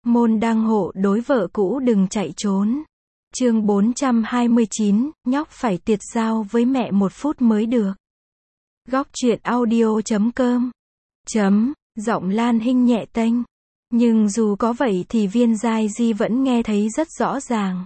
Môn đăng hộ đối vợ cũ đừng chạy trốn. Chương 429, nhóc phải tiệt giao với mẹ 1 phút mới được. Góc truyện audio.com. Giọng Lan Hinh nhẹ tênh. Nhưng dù có vậy thì Viên Giai Di vẫn nghe thấy rất rõ ràng.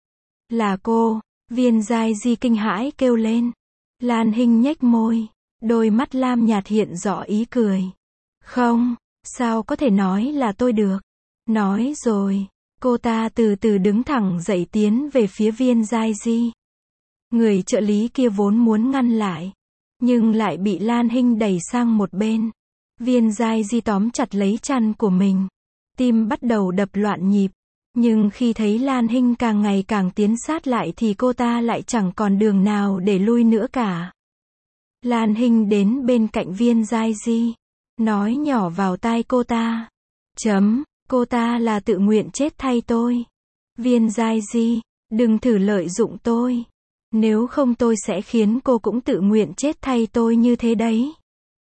Là cô. Viên Giai Di kinh hãi kêu lên. Lan Hinh nhếch môi. Đôi mắt lam nhạt hiện rõ ý cười. Không, sao có thể nói là tôi được. Nói rồi. Cô ta từ từ đứng thẳng dậy tiến về phía Viên Giai Di. Người trợ lý kia vốn muốn ngăn lại. Nhưng lại bị Lan Hinh đẩy sang một bên. Viên Giai Di tóm chặt lấy chăn của mình. Tim bắt đầu đập loạn nhịp. Nhưng khi thấy Lan Hinh càng ngày càng tiến sát lại thì cô ta lại chẳng còn đường nào để lui nữa cả. Lan Hinh đến bên cạnh Viên Giai Di. Nói nhỏ vào tai cô ta. Cô ta là tự nguyện chết thay tôi. Viên Giai Di, đừng thử lợi dụng tôi. Nếu không tôi sẽ khiến cô cũng tự nguyện chết thay tôi như thế đấy.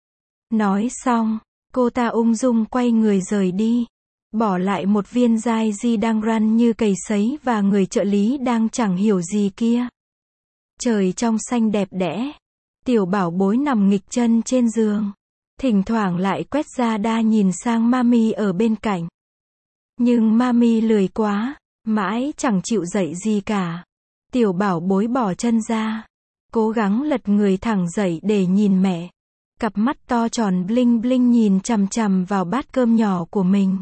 Nói xong, cô ta ung dung quay người rời đi. Bỏ lại một Viên Giai Di đang run như cầy sấy và người trợ lý đang chẳng hiểu gì kia. Trời trong xanh đẹp đẽ. Tiểu bảo bối nằm nghịch chân trên giường. Thỉnh thoảng lại quét ra đa nhìn sang Mami ở bên cạnh. Nhưng Mami lười quá, mãi chẳng chịu dậy gì cả. Tiểu bảo bối bỏ chân ra. Cố gắng lật người thẳng dậy để nhìn mẹ. Cặp mắt to tròn bling bling nhìn chằm chằm vào bát cơm nhỏ của mình.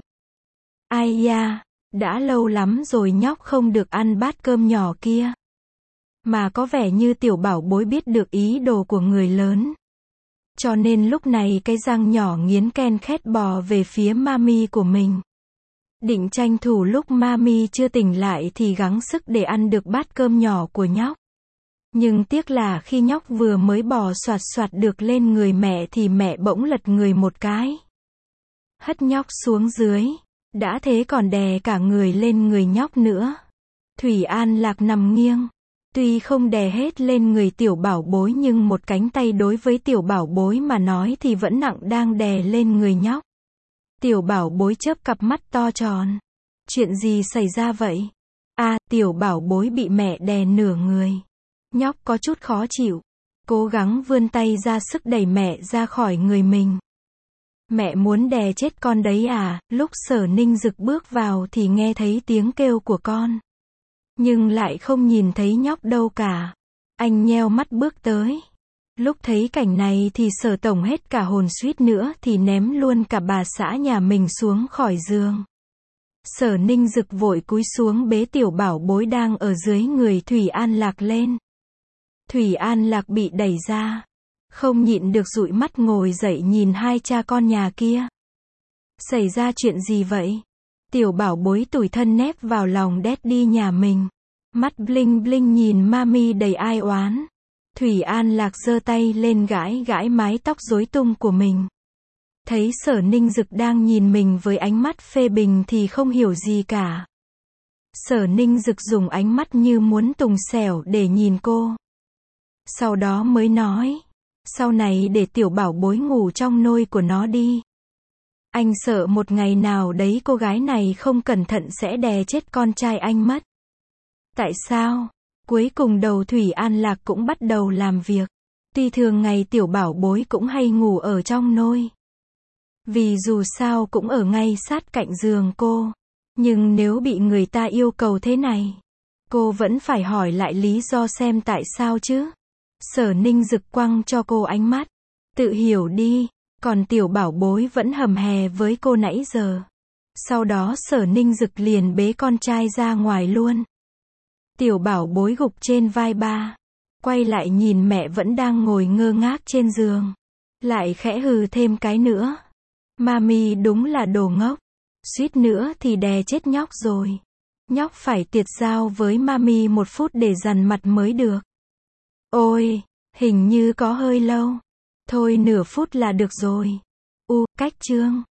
Ai da, đã lâu lắm rồi nhóc không được ăn bát cơm nhỏ kia. Mà có vẻ như tiểu bảo bối biết được ý đồ của người lớn. Cho nên lúc này cái răng nhỏ nghiến ken khét bò về phía Mami của mình. Định tranh thủ lúc Mami chưa tỉnh lại thì gắng sức để ăn được bát cơm nhỏ của nhóc. Nhưng tiếc là khi nhóc vừa mới bò soạt soạt được lên người mẹ thì mẹ bỗng lật người một cái. Hất nhóc xuống dưới. Đã thế còn đè cả người lên người nhóc nữa. Thủy An Lạc nằm nghiêng. Tuy không đè hết lên người tiểu bảo bối nhưng một cánh tay đối với tiểu bảo bối mà nói thì vẫn nặng đang đè lên người nhóc. Tiểu bảo bối chớp cặp mắt to tròn. Chuyện gì xảy ra vậy? Tiểu bảo bối bị mẹ đè nửa người. Nhóc có chút khó chịu. Cố gắng vươn tay ra sức đẩy mẹ ra khỏi người mình. Mẹ muốn đè chết con đấy à? Lúc Sở Ninh Dực bước vào thì nghe thấy tiếng kêu của con. Nhưng lại không nhìn thấy nhóc đâu cả. Anh nheo mắt bước tới. Lúc thấy cảnh này thì Sở Tổng hết cả hồn suýt nữa thì ném luôn cả bà xã nhà mình xuống khỏi giường. Sở Ninh Dực vội cúi xuống bế tiểu bảo bối đang ở dưới người Thủy An Lạc lên. Thủy An Lạc bị đẩy ra. Không nhịn được dụi mắt ngồi dậy nhìn hai cha con nhà kia. Xảy ra chuyện gì vậy? Tiểu bảo bối tủi thân nép vào lòng Daddy nhà mình. Mắt bling bling nhìn Mami đầy ai oán. Thủy An Lạc giơ tay lên gãi gãi mái tóc rối tung của mình. Thấy Sở Ninh Dực đang nhìn mình với ánh mắt phê bình thì không hiểu gì cả. Sở Ninh Dực dùng ánh mắt như muốn tùng xẻo để nhìn cô. Sau đó mới nói. Sau này để tiểu bảo bối ngủ trong nôi của nó đi. Anh sợ một ngày nào đấy cô gái này không cẩn thận sẽ đè chết con trai anh mất. Tại sao? Cuối cùng đầu Thủy An Lạc cũng bắt đầu làm việc. Tuy thường ngày tiểu bảo bối cũng hay ngủ ở trong nôi. Vì dù sao cũng ở ngay sát cạnh giường cô. Nhưng nếu bị người ta yêu cầu thế này, cô vẫn phải hỏi lại lý do xem tại sao chứ. Sở Ninh Dực quăng cho cô ánh mắt. Tự hiểu đi. Còn tiểu bảo bối vẫn hầm hè với cô nãy giờ. Sau đó Sở Ninh Dực liền bế con trai ra ngoài luôn. Tiểu bảo bối gục trên vai ba. Quay lại nhìn mẹ vẫn đang ngồi ngơ ngác trên giường. Lại khẽ hừ thêm cái nữa. Mami đúng là đồ ngốc. Suýt nữa thì đè chết nhóc rồi. Nhóc phải tiệt giao với Mami 1 phút để dằn mặt mới được. Ôi, hình như có hơi lâu. Thôi nửa phút là được rồi. Cách chương.